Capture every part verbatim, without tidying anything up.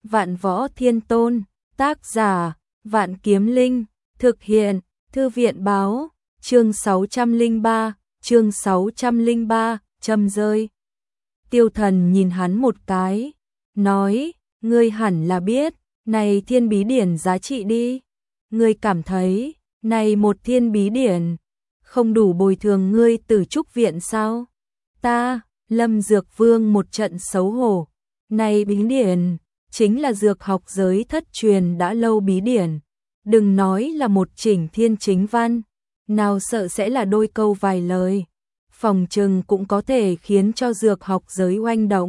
Vạn Võ Thiên Tôn, tác giả, Vạn Kiếm Linh, thực hiện, Thư viện báo, chương sáu trăm lẻ ba, chương sáu trăm lẻ ba, châm rơi. Tiêu Thần nhìn hắn một cái, nói, ngươi hẳn là biết, này thiên bí điển giá trị đi. Ngươi cảm thấy, này một thiên bí điển, không đủ bồi thường ngươi Tử Trúc viện sao? Ta, Lâm Dược Vương một trận xấu hổ, này bí điển, chính là dược học giới thất truyền đã lâu bí điển. Đừng nói là một chỉnh thiên chính văn, nào sợ sẽ là đôi câu vài lời. Phòng trừng cũng có thể khiến cho dược học giới oanh động.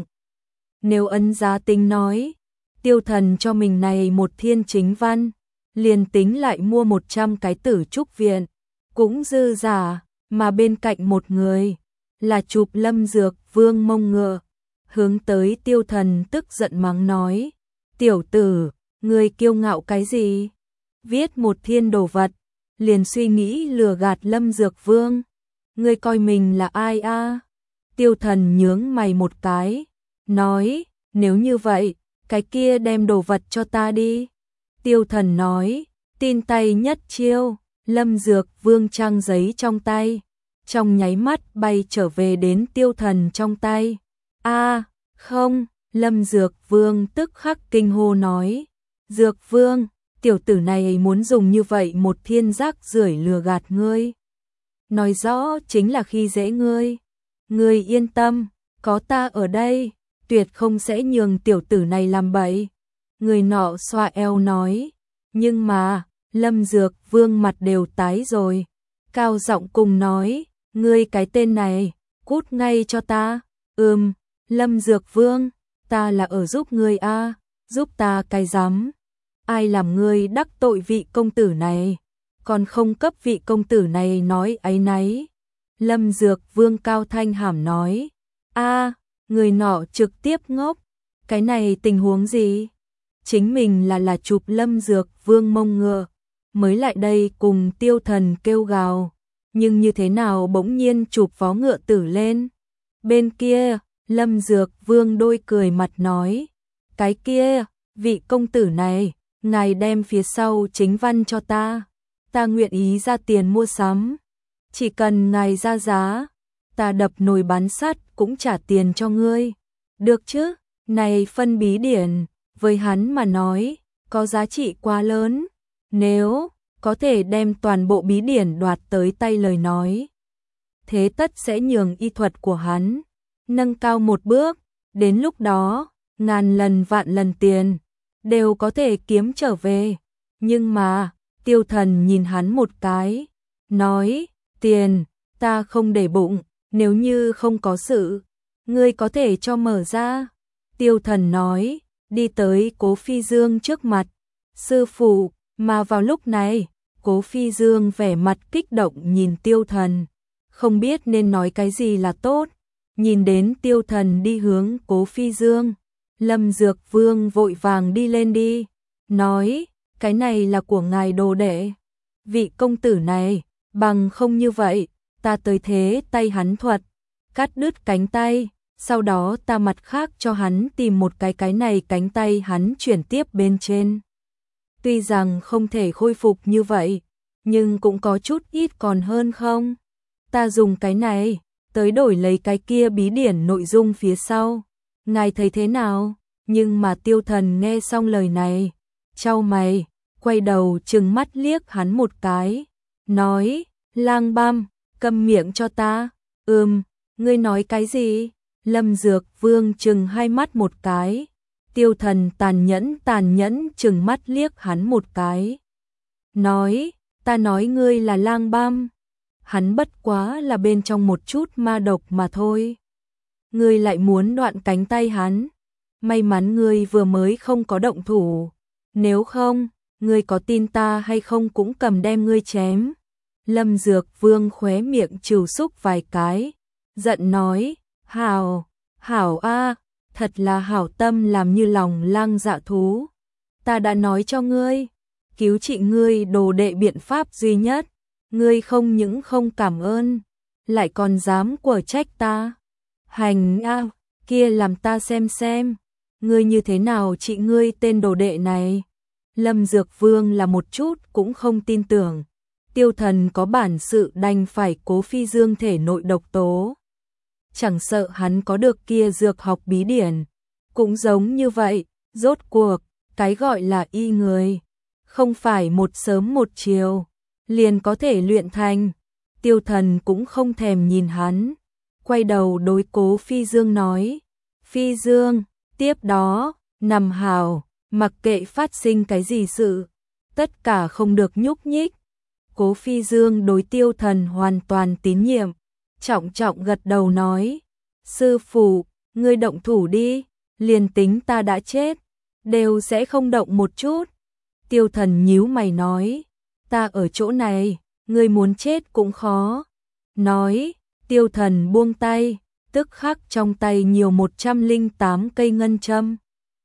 Nếu ấn giá tính nói, Tiêu Thần cho mình này một thiên chính văn, liền tính lại mua một trăm cái Tử Trúc viện, cũng dư giả, mà bên cạnh một người, là chụp Lâm Dược Vương mông ngựa, hướng tới Tiêu Thần tức giận mắng nói, tiểu tử, ngươi kiêu ngạo cái gì? Viết một thiên đồ vật, liền suy nghĩ lừa gạt Lâm Dược Vương. Ngươi coi mình là ai a? À? Tiêu Thần nhướng mày một cái, nói, nếu như vậy, cái kia đem đồ vật cho ta đi. Tiêu Thần nói, tin tay nhất chiêu, Lâm Dược Vương trang giấy trong tay, trong nháy mắt bay trở về đến Tiêu Thần trong tay. A, à, không, Lâm Dược Vương tức khắc kinh hô nói, Dược Vương, tiểu tử này muốn dùng như vậy một thiên rác rưởi lừa gạt ngươi. Nói rõ chính là khi dễ ngươi. Ngươi yên tâm, có ta ở đây, tuyệt không sẽ nhường tiểu tử này làm bậy. Người nọ xoa eo nói, nhưng mà, Lâm Dược Vương mặt đều tái rồi. Cao giọng cùng nói, ngươi cái tên này, cút ngay cho ta. Ừm, Lâm Dược Vương, ta là ở giúp ngươi a, giúp ta cái rắm. Ai làm ngươi đắc tội vị công tử này, còn không cấp vị công tử này nói áy náy. Lâm Dược Vương cao thanh hàm nói, a, người nọ trực tiếp ngốc, cái này tình huống gì? Chính mình là là chụp Lâm Dược Vương mông ngựa, mới lại đây cùng Tiêu Thần kêu gào, nhưng như thế nào bỗng nhiên chụp vó ngựa tử lên? Bên kia, Lâm Dược Vương đôi cười mặt nói, cái kia, vị công tử này, ngài đem phía sau chính văn cho ta, ta nguyện ý ra tiền mua sắm, chỉ cần ngài ra giá, ta đập nồi bán sắt cũng trả tiền cho ngươi, được chứ? Này phân bí điển, với hắn mà nói, có giá trị quá lớn, nếu có thể đem toàn bộ bí điển đoạt tới tay lời nói, thế tất sẽ nhường y thuật của hắn nâng cao một bước, đến lúc đó, ngàn lần vạn lần tiền đều có thể kiếm trở về. Nhưng mà, Tiêu Thần nhìn hắn một cái, nói, tiền, ta không để bụng, nếu như không có sự, ngươi có thể cho mở ra. Tiêu Thần nói, đi tới Cố Phi Dương trước mặt, sư phụ, mà vào lúc này, Cố Phi Dương vẻ mặt kích động nhìn Tiêu Thần, không biết nên nói cái gì là tốt. Nhìn đến Tiêu Thần đi hướng Cố Phi Dương, Lâm Dược Vương vội vàng đi lên đi, nói, cái này là của ngài đồ đệ. Vị công tử này, bằng không như vậy, ta tới thế tay hắn thuật, cắt đứt cánh tay, sau đó ta mặt khác cho hắn tìm một cái cái này cánh tay hắn chuyển tiếp bên trên. Tuy rằng không thể khôi phục như vậy, nhưng cũng có chút ít còn hơn không? Ta dùng cái này, tới đổi lấy cái kia bí điển nội dung phía sau. Ngài thấy thế nào? Nhưng mà Tiêu Thần nghe xong lời này, chau mày, quay đầu trừng mắt liếc hắn một cái, nói, lang băm, câm miệng cho ta. Ừm, ngươi nói cái gì? Lâm Dược Vương trừng hai mắt một cái, Tiêu Thần tàn nhẫn tàn nhẫn trừng mắt liếc hắn một cái, nói, ta nói ngươi là lang băm, hắn bất quá là bên trong một chút ma độc mà thôi. Ngươi lại muốn đoạn cánh tay hắn, may mắn ngươi vừa mới không có động thủ, nếu không, ngươi có tin ta hay không cũng cầm đem ngươi chém. Lâm Dược Vương khóe miệng trừ xúc vài cái, giận nói, hảo, hảo a, thật là hảo tâm làm như lòng lang dạ thú. Ta đã nói cho ngươi, cứu trị ngươi đồ đệ biện pháp duy nhất, ngươi không những không cảm ơn, lại còn dám quở trách ta. Hành a, kia làm ta xem xem, ngươi như thế nào trị ngươi tên đồ đệ này? Lâm Dược Vương là một chút cũng không tin tưởng. Tiêu Thần có bản sự đành phải cố phi dương thể nội độc tố. Chẳng sợ hắn có được kia dược học bí điển. Cũng giống như vậy, rốt cuộc, cái gọi là y người. Không phải một sớm một chiều, liền có thể luyện thành. Tiêu Thần cũng không thèm nhìn hắn. Quay đầu đối cố phi dương nói. Phi dương, tiếp đó, nằm hào, mặc kệ phát sinh cái gì sự. Tất cả không được nhúc nhích. Cố phi dương đối Tiêu Thần hoàn toàn tín nhiệm. Trọng trọng gật đầu nói. Sư phụ, ngươi động thủ đi, liền tính ta đã chết, đều sẽ không động một chút. Tiêu Thần nhíu mày nói. Ta ở chỗ này, ngươi muốn chết cũng khó. Nói, Tiêu Thần buông tay, tức khắc trong tay nhiều một trăm lẻ tám cây ngân châm.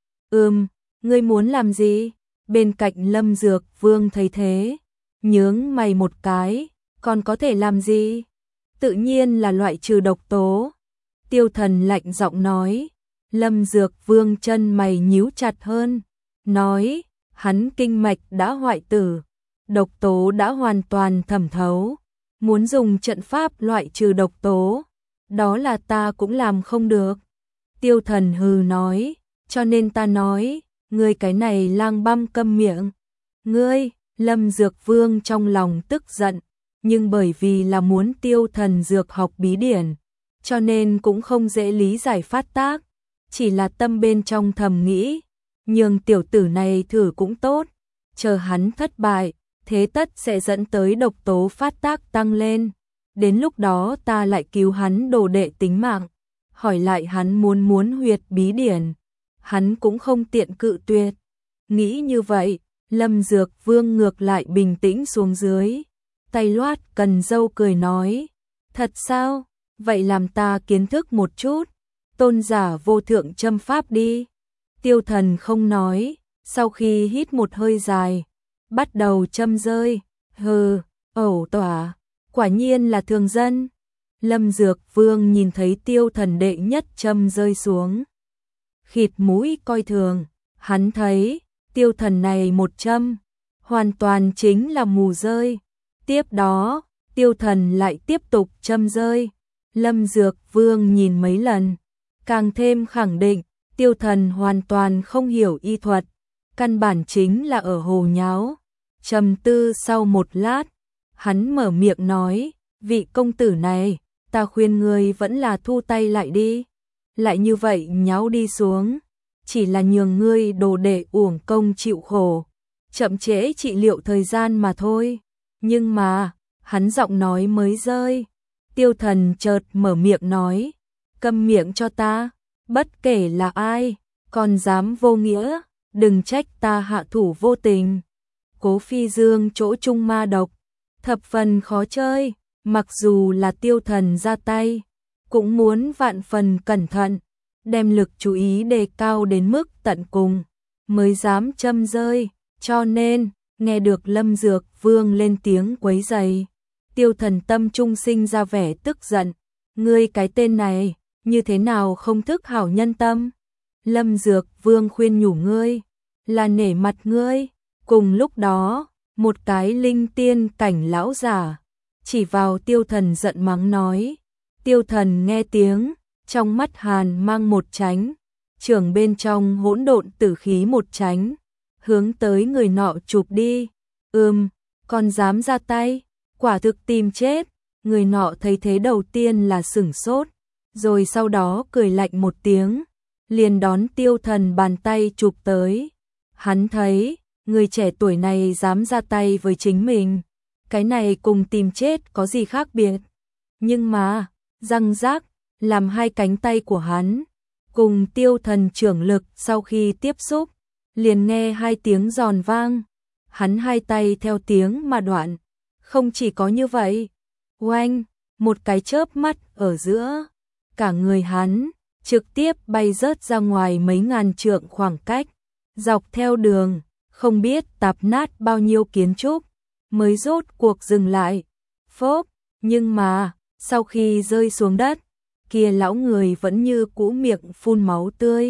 Ừm, ngươi muốn làm gì? Bên cạnh Lâm Dược Vương thấy thế, nhướng mày một cái, còn có thể làm gì? Tự nhiên là loại trừ độc tố. Tiêu Thần lạnh giọng nói. Lâm Dược Vương chân mày nhíu chặt hơn, nói, hắn kinh mạch đã hoại tử, độc tố đã hoàn toàn thẩm thấu, muốn dùng trận pháp loại trừ độc tố, đó là ta cũng làm không được. Tiêu Thần hừ nói, cho nên ta nói, ngươi cái này lang băm câm miệng. Ngươi, Lâm Dược Vương trong lòng tức giận, nhưng bởi vì là muốn Tiêu Thần dược học bí điển, cho nên cũng không dễ lý giải phát tác, chỉ là tâm bên trong thầm nghĩ, nhường tiểu tử này thử cũng tốt, chờ hắn thất bại, thế tất sẽ dẫn tới độc tố phát tác tăng lên, đến lúc đó ta lại cứu hắn đồ đệ tính mạng, hỏi lại hắn muốn muốn huyệt bí điển, hắn cũng không tiện cự tuyệt. Nghĩ như vậy, Lâm Dược Vương ngược lại bình tĩnh xuống dưới, tay loát cần dâu cười nói, thật sao, vậy làm ta kiến thức một chút, tôn giả vô thượng châm pháp đi. Tiêu Thần không nói, sau khi hít một hơi dài, bắt đầu châm rơi, hừ, ẩu tỏa, quả nhiên là thường dân. Lâm Dược Vương nhìn thấy Tiêu Thần đệ nhất châm rơi xuống, khịt mũi coi thường, hắn thấy, Tiêu Thần này một châm, hoàn toàn chính là mù rơi. Tiếp đó, Tiêu Thần lại tiếp tục châm rơi. Lâm Dược Vương nhìn mấy lần, càng thêm khẳng định, Tiêu Thần hoàn toàn không hiểu y thuật, căn bản chính là ở hồ nháo. Trầm tư sau một lát, hắn mở miệng nói, vị công tử này, ta khuyên ngươi vẫn là thu tay lại đi, lại như vậy nháo đi xuống, chỉ là nhường ngươi đồ đệ uổng công chịu khổ, chậm trễ trị liệu thời gian mà thôi. Nhưng mà, hắn giọng nói mới rơi, Tiêu Thần chợt mở miệng nói, câm miệng cho ta, bất kể là ai, còn dám vô nghĩa, đừng trách ta hạ thủ vô tình. Cố Phi Dương chỗ trung ma độc, thập phần khó chơi, mặc dù là Tiêu Thần ra tay, cũng muốn vạn phần cẩn thận, đem lực chú ý đề cao đến mức tận cùng, mới dám châm rơi, cho nên, nghe được Lâm Dược Vương lên tiếng quấy rầy, Tiêu Thần tâm trung sinh ra vẻ tức giận, ngươi cái tên này, như thế nào không thức hảo nhân tâm? Lâm Dược Vương khuyên nhủ ngươi, là nể mặt ngươi. Cùng lúc đó, một cái linh tiên cảnh lão giả, chỉ vào Tiêu Thần giận mắng nói, Tiêu Thần nghe tiếng, trong mắt hàn mang một tránh, trường bên trong hỗn độn tử khí một tránh, hướng tới người nọ chụp đi. Ừm, còn dám ra tay, quả thực tìm chết. Người nọ thấy thế đầu tiên là sửng sốt, rồi sau đó cười lạnh một tiếng, liền đón Tiêu Thần bàn tay chụp tới. Hắn thấy, người trẻ tuổi này dám ra tay với chính mình, cái này cùng tìm chết có gì khác biệt. Nhưng mà, răng rác, làm hai cánh tay của hắn, cùng Tiêu Thần trưởng lực sau khi tiếp xúc, liền nghe hai tiếng giòn vang, hắn hai tay theo tiếng mà đoạn. Không chỉ có như vậy, oanh, một cái chớp mắt ở giữa, cả người hắn trực tiếp bay rớt ra ngoài mấy ngàn trượng khoảng cách, dọc theo đường, không biết tạp nát bao nhiêu kiến trúc, mới rốt cuộc dừng lại. Phốp, nhưng mà, sau khi rơi xuống đất, kia lão người vẫn như cũ miệng phun máu tươi,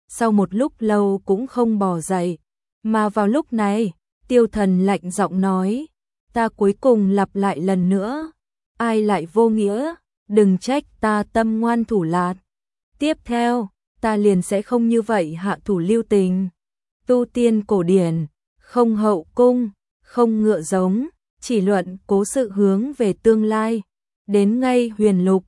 sau một lúc lâu cũng không bò dậy. Mà vào lúc này, Tiêu Thần lạnh giọng nói, ta cuối cùng lặp lại lần nữa, ai lại vô nghĩa, đừng trách ta tâm ngoan thủ lạt. Tiếp theo, ta liền sẽ không như vậy hạ thủ lưu tình. Tu tiên cổ điển, không hậu cung, không ngựa giống, chỉ luận cố sự hướng về tương lai. Đến ngay huyền lục,